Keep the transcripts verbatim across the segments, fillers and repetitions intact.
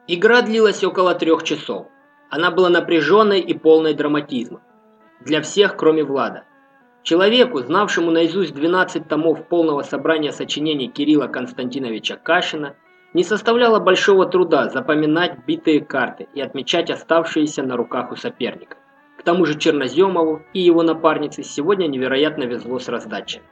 Игра длилась около трех часов. Она была напряженной и полной драматизма. Для всех, кроме Влада. Человеку, знавшему наизусть двенадцать томов полного собрания сочинений Кирилла Константиновича Кашина, не составляло большого труда запоминать битые карты и отмечать оставшиеся на руках у соперника. К тому же Черноземову и его напарнице сегодня невероятно везло с раздачей.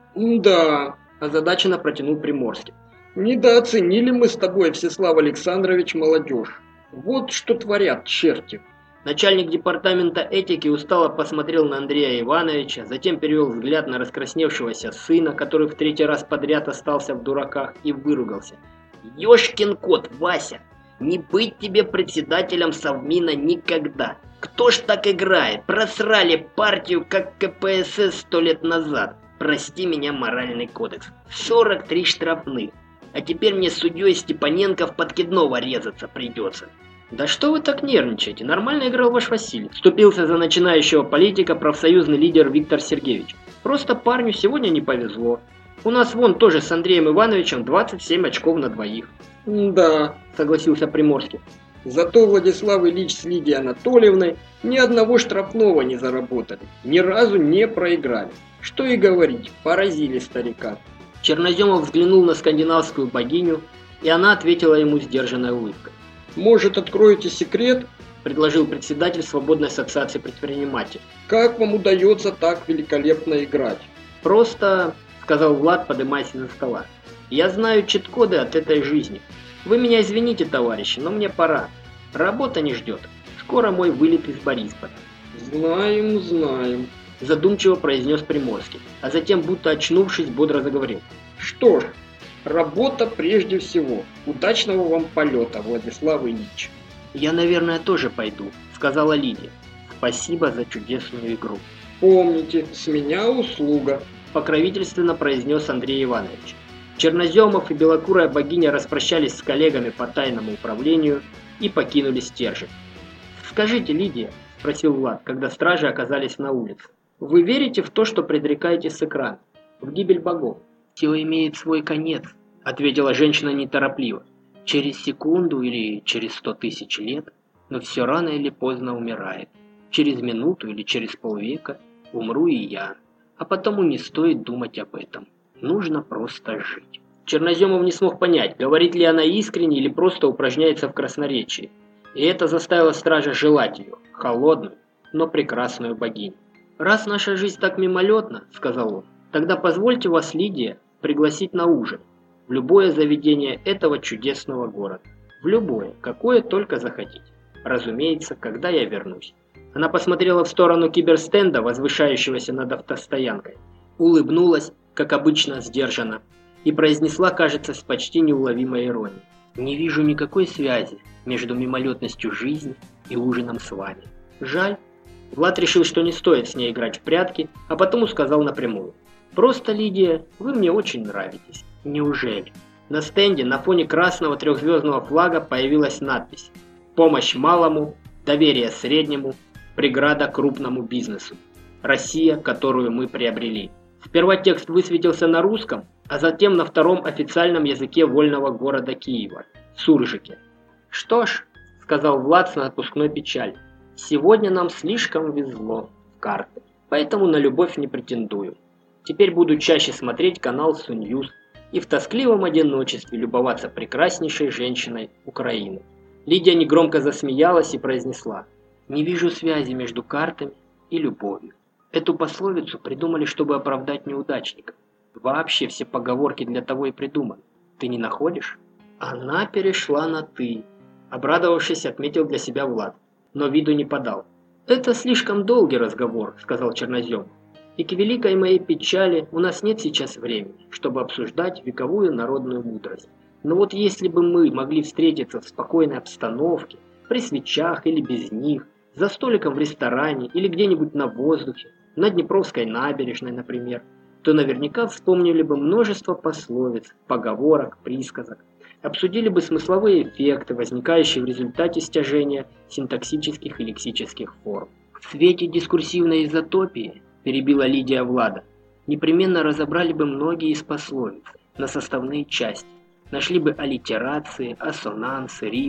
«Да», – озадаченно протянул Приморский. «Недооценили мы с тобой, Всеслав Александрович, молодежь. Вот что творят черти». Начальник департамента этики устало посмотрел на Андрея Ивановича, затем перевел взгляд на раскрасневшегося сына, который в третий раз подряд остался в дураках, и выругался. «Ёшкин кот, Вася! Не быть тебе председателем Совмина никогда! Кто ж так играет? Просрали партию, как ка пэ эс эс сто лет назад! Прости меня, моральный кодекс! сорок три штрафных! А теперь мне с судьей Степаненко в подкидного резаться придется!» «Да что вы так нервничаете? Нормально играл ваш Василий», – вступился за начинающего политика профсоюзный лидер Виктор Сергеевич. «Просто парню сегодня не повезло. У нас вон тоже с Андреем Ивановичем двадцать семь очков на двоих». «Да», – согласился Приморский. «Зато Владислав Ильич с Лидией Анатольевной ни одного штрафного не заработали, ни разу не проиграли. Что и говорить, поразили старика». Черноземов взглянул на скандинавскую богиню, и она ответила ему сдержанной улыбкой. «Может, откроете секрет?» – предложил председатель Свободной ассоциации предпринимателей. «Как вам удается так великолепно играть?» «Просто», – сказал Влад, поднимаясь из-за стола, – «я знаю чит-коды от этой жизни. Вы меня извините, товарищи, но мне пора. Работа не ждет. Скоро мой вылет из Борисполя». «Знаем, знаем», – задумчиво произнес Приморский, а затем, будто очнувшись, бодро заговорил. «Что ж, работа прежде всего. Удачного вам полета, Владислав Ильич». «Я, наверное, тоже пойду», – сказала Лидия. «Спасибо за чудесную игру». «Помните, с меня услуга», – покровительственно произнес Андрей Иванович. Черноземов и белокурая богиня распрощались с коллегами по тайному управлению и покинули стержень. «Скажите, Лидия», – спросил Влад, когда стражи оказались на улице, – «вы верите в то, что предрекаете с экрана, в гибель богов?» «Все имеет свой конец», – ответила женщина неторопливо. «Через секунду или через сто тысяч лет, но все рано или поздно умирает. Через минуту или через полвека умру и я. А потому не стоит думать об этом. Нужно просто жить». Черноземов не смог понять, говорит ли она искренне или просто упражняется в красноречии. И это заставило стража желать ее, холодную, но прекрасную богиню. «Раз наша жизнь так мимолетна, — сказал он, — тогда позвольте вас, Лидия, пригласить на ужин в любое заведение этого чудесного города. В любое, какое только захотите. Разумеется, когда я вернусь». Она посмотрела в сторону киберстенда, возвышающегося над автостоянкой, улыбнулась, как обычно, сдержанно, и произнесла, кажется, с почти неуловимой иронией: «Не вижу никакой связи между мимолетностью жизни и ужином с вами. Жаль». Влад решил, что не стоит с ней играть в прятки, а потому сказал напрямую: «Просто, Лидия, вы мне очень нравитесь». «Неужели?» На стенде на фоне красного трехзвездного флага появилась надпись: «Помощь малому, доверие среднему, преграда крупному бизнесу. Россия, которую мы приобрели». Сперва текст высветился на русском, а затем на втором официальном языке вольного города Киева – суржике. «Что ж», – сказал Влад с напускной печалью, – «сегодня нам слишком везло в карты, поэтому на любовь не претендую. Теперь буду чаще смотреть канал Суньюз и в тоскливом одиночестве любоваться прекраснейшей женщиной Украины». Лидия негромко засмеялась и произнесла: «Не вижу связи между картами и любовью». Эту пословицу придумали, чтобы оправдать неудачников. Вообще все поговорки для того и придуманы. Ты не находишь? Она перешла на «ты», обрадовавшись, отметил для себя Влад, но виду не подал. «Это слишком долгий разговор», — сказал Чернозем. «И к великой моей печали у нас нет сейчас времени, чтобы обсуждать вековую народную мудрость. Но вот если бы мы могли встретиться в спокойной обстановке, при свечах или без них, за столиком в ресторане или где-нибудь на воздухе, на Днепровской набережной, например, то наверняка вспомнили бы множество пословиц, поговорок, присказок, обсудили бы смысловые эффекты, возникающие в результате стяжения синтаксических и лексических форм. В свете дискурсивной изотопии, перебила Лидия Влада, непременно разобрали бы многие из пословиц на составные части, нашли бы аллитерации, ассонансы, рифмы,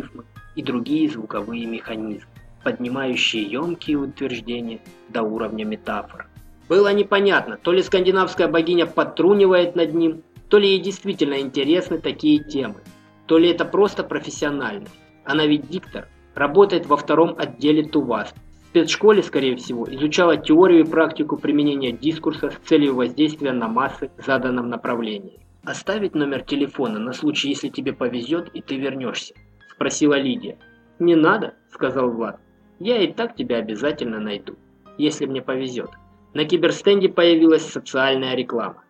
и другие звуковые механизмы, поднимающие емкие утверждения до уровня метафор. Было непонятно, то ли скандинавская богиня подтрунивает над ним, то ли ей действительно интересны такие темы, то ли это просто профессиональность. Она ведь диктор, работает во втором отделе ТУВАС. В спецшколе, скорее всего, изучала теорию и практику применения дискурса с целью воздействия на массы в заданном направлении. «Оставить номер телефона на случай, если тебе повезет и ты вернешься?» – спросила Лидия. «Не надо», – сказал Влад. «Я и так тебя обязательно найду, если мне повезет». На киберстенде появилась социальная реклама.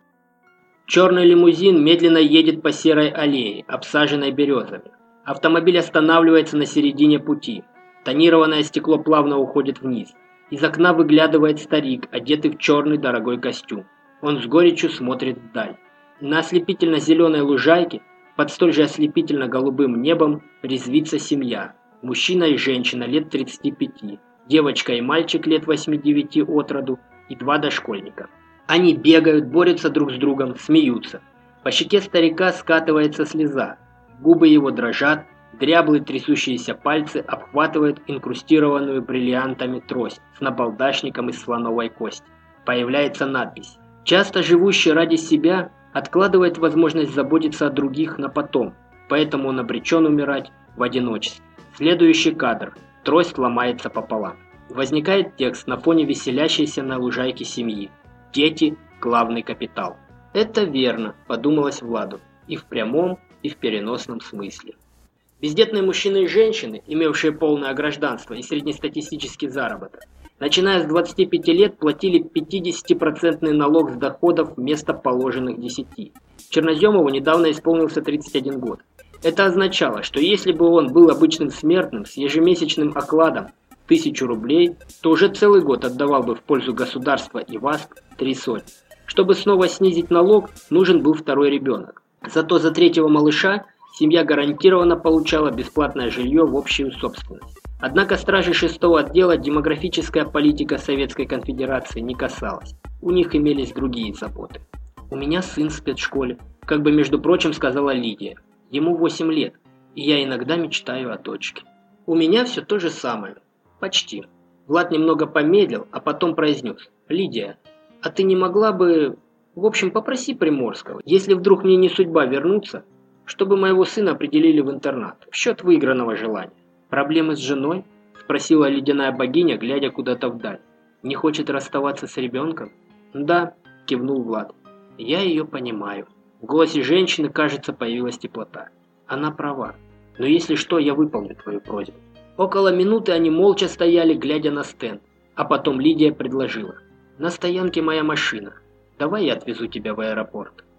Черный лимузин медленно едет по серой аллее, обсаженной березами. Автомобиль останавливается на середине пути. Тонированное стекло плавно уходит вниз. Из окна выглядывает старик, одетый в черный дорогой костюм. Он с горечью смотрит вдаль. На ослепительно-зеленой лужайке, под столь же ослепительно-голубым небом, резвится семья. Мужчина и женщина лет тридцати пяти, девочка и мальчик лет восьми-девяти от роду и два дошкольника. Они бегают, борются друг с другом, смеются. По щеке старика скатывается слеза. Губы его дрожат, дряблые трясущиеся пальцы обхватывают инкрустированную бриллиантами трость с набалдашником из слоновой кости. Появляется надпись. Часто живущий ради себя откладывает возможность заботиться о других на потом, поэтому он обречен умирать в одиночестве. Следующий кадр. Трость ломается пополам. Возникает текст на фоне веселящейся на лужайке семьи. Дети – главный капитал. Это верно, подумалось Владу, и в прямом, и в переносном смысле. Бездетные мужчины и женщины, имевшие полное гражданство и среднестатистический заработок, начиная с двадцати пяти лет платили пятидесятипроцентный налог с доходов вместо положенных десяти. Черноземову недавно исполнился тридцать один год. Это означало, что если бы он был обычным смертным с ежемесячным окладом тысячу рублей, то уже целый год отдавал бы в пользу государства и ВАСК три сотни. Чтобы снова снизить налог, нужен был второй ребенок. Зато за третьего малыша семья гарантированно получала бесплатное жилье в общую собственность. Однако стражей шестого отдела демографическая политика Советской Конфедерации не касалась. У них имелись другие заботы. «У меня сын в спецшколе», как бы между прочим сказала Лидия. «Ему восемь лет, и я иногда мечтаю о дочке». «У меня все то же самое. Почти». Влад немного помедлил, а потом произнес. «Лидия, а ты не могла бы... В общем, попроси Приморского, если вдруг мне не судьба вернуться, чтобы моего сына определили в интернат, в счет выигранного желания». «Проблемы с женой?» – спросила ледяная богиня, глядя куда-то вдаль. «Не хочет расставаться с ребенком?» «Да», – кивнул Влад. «Я ее понимаю». В голосе женщины, кажется, появилась теплота. «Она права. Но если что, я выполню твою просьбу». Около минуты они молча стояли, глядя на стенд. А потом Лидия предложила. «На стоянке моя машина. Давай я отвезу тебя в аэропорт».